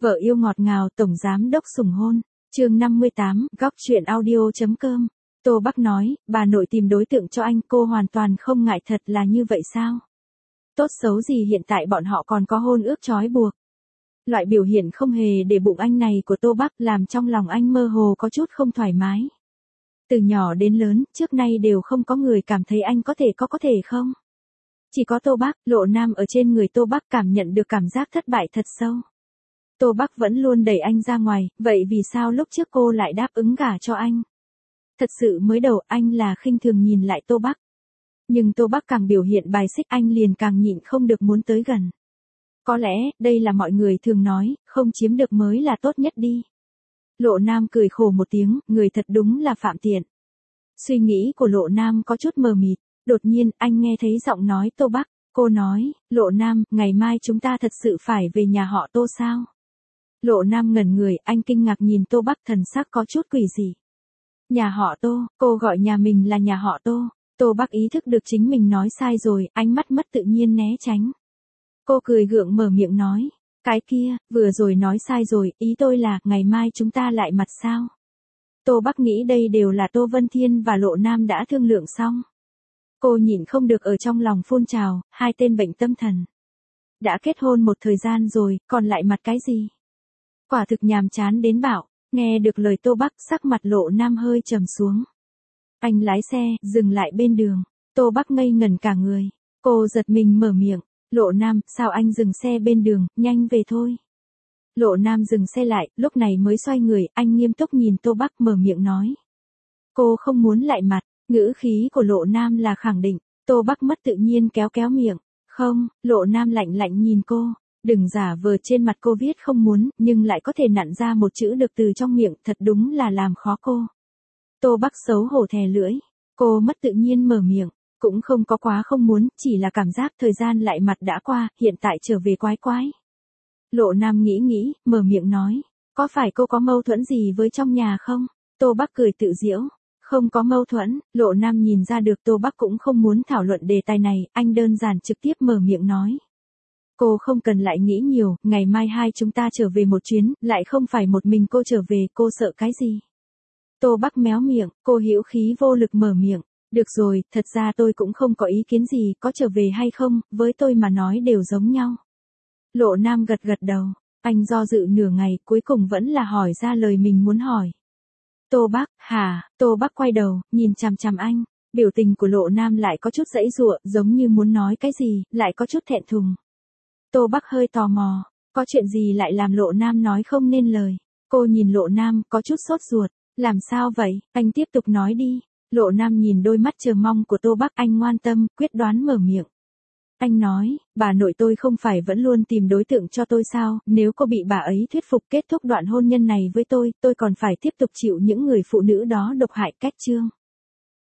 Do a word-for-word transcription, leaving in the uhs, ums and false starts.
Vợ yêu ngọt ngào tổng giám đốc sủng hôn. Chương năm mươi tám, góc chuyện audio.com. Tô Bắc nói, bà nội tìm đối tượng cho anh, cô hoàn toàn không ngại, thật là như vậy sao? Tốt xấu gì hiện tại bọn họ còn có hôn ước trói buộc. Loại biểu hiện không hề để bụng anh này của Tô Bắc làm trong lòng anh mơ hồ có chút không thoải mái. Từ nhỏ đến lớn, trước nay đều không có người cảm thấy anh có thể có có thể không? Chỉ có Tô Bắc, Lộ Nam ở trên người Tô Bắc cảm nhận được cảm giác thất bại thật sâu. Tô Bắc vẫn luôn đẩy anh ra ngoài, vậy vì sao lúc trước cô lại đáp ứng gả cho anh? Thật sự mới đầu anh là khinh thường nhìn lại Tô Bắc. Nhưng Tô Bắc càng biểu hiện bài xích anh liền càng nhịn không được muốn tới gần. Có lẽ, đây là mọi người thường nói, không chiếm được mới là tốt nhất đi. Lộ Nam cười khổ một tiếng, người thật đúng là phạm tiện. Suy nghĩ của Lộ Nam có chút mờ mịt, đột nhiên anh nghe thấy giọng nói Tô Bắc, cô nói, Lộ Nam, ngày mai chúng ta thật sự phải về nhà họ Tô sao? Lộ Nam ngẩn người, anh kinh ngạc nhìn Tô Bắc, thần sắc có chút quỷ dị. Nhà họ Tô, cô gọi nhà mình là nhà họ Tô. Tô Bắc ý thức được chính mình nói sai rồi, ánh mắt mất tự nhiên né tránh. Cô cười gượng mở miệng nói, cái kia, vừa rồi nói sai rồi, ý tôi là, ngày mai chúng ta lại mặt sao? Tô Bắc nghĩ đây đều là Tô Vân Thiên và Lộ Nam đã thương lượng xong. Cô nhịn không được ở trong lòng phun trào, hai tên bệnh tâm thần. Đã kết hôn một thời gian rồi, còn lại mặt cái gì? Quả thực nhàm chán đến bạo, nghe được lời Tô Bắc sắc mặt Lộ Nam hơi trầm xuống. Anh lái xe, dừng lại bên đường, Tô Bắc ngây ngẩn cả người, cô giật mình mở miệng, Lộ Nam, sao anh dừng xe bên đường, nhanh về thôi. Lộ Nam dừng xe lại, lúc này mới xoay người, anh nghiêm túc nhìn Tô Bắc mở miệng nói. Cô không muốn lại mặt, ngữ khí của Lộ Nam là khẳng định, Tô Bắc mất tự nhiên kéo kéo miệng, không, Lộ Nam lạnh lạnh nhìn cô. Đừng giả vờ trên mặt cô viết không muốn, nhưng lại có thể nặn ra một chữ được từ trong miệng, thật đúng là làm khó cô. Tô Bắc xấu hổ thè lưỡi, cô mất tự nhiên mở miệng, cũng không có quá không muốn, chỉ là cảm giác thời gian lại mặt đã qua, hiện tại trở về quái quái. Lộ Nam nghĩ nghĩ, mở miệng nói, có phải cô có mâu thuẫn gì với trong nhà không? Tô Bắc cười tự giễu, không có mâu thuẫn, Lộ Nam nhìn ra được Tô Bắc cũng không muốn thảo luận đề tài này, anh đơn giản trực tiếp mở miệng nói. Cô không cần lại nghĩ nhiều, ngày mai hai chúng ta trở về một chuyến, lại không phải một mình cô trở về, cô sợ cái gì? Tô Bắc méo miệng, cô hữu khí vô lực mở miệng, được rồi, thật ra tôi cũng không có ý kiến gì, có trở về hay không, với tôi mà nói đều giống nhau. Lộ Nam gật gật đầu, anh do dự nửa ngày, cuối cùng vẫn là hỏi ra lời mình muốn hỏi. Tô Bắc, hả? Tô Bắc quay đầu, nhìn chằm chằm anh, biểu tình của Lộ Nam lại có chút giãy giụa, giống như muốn nói cái gì, lại có chút thẹn thùng. Tô Bắc hơi tò mò, có chuyện gì lại làm Lộ Nam nói không nên lời. Cô nhìn Lộ Nam, có chút sốt ruột, làm sao vậy, anh tiếp tục nói đi. Lộ Nam nhìn đôi mắt chờ mong của Tô Bắc, anh ngoan tâm, quyết đoán mở miệng. Anh nói, bà nội tôi không phải vẫn luôn tìm đối tượng cho tôi sao, nếu cô bị bà ấy thuyết phục kết thúc đoạn hôn nhân này với tôi, tôi còn phải tiếp tục chịu những người phụ nữ đó độc hại cách chương.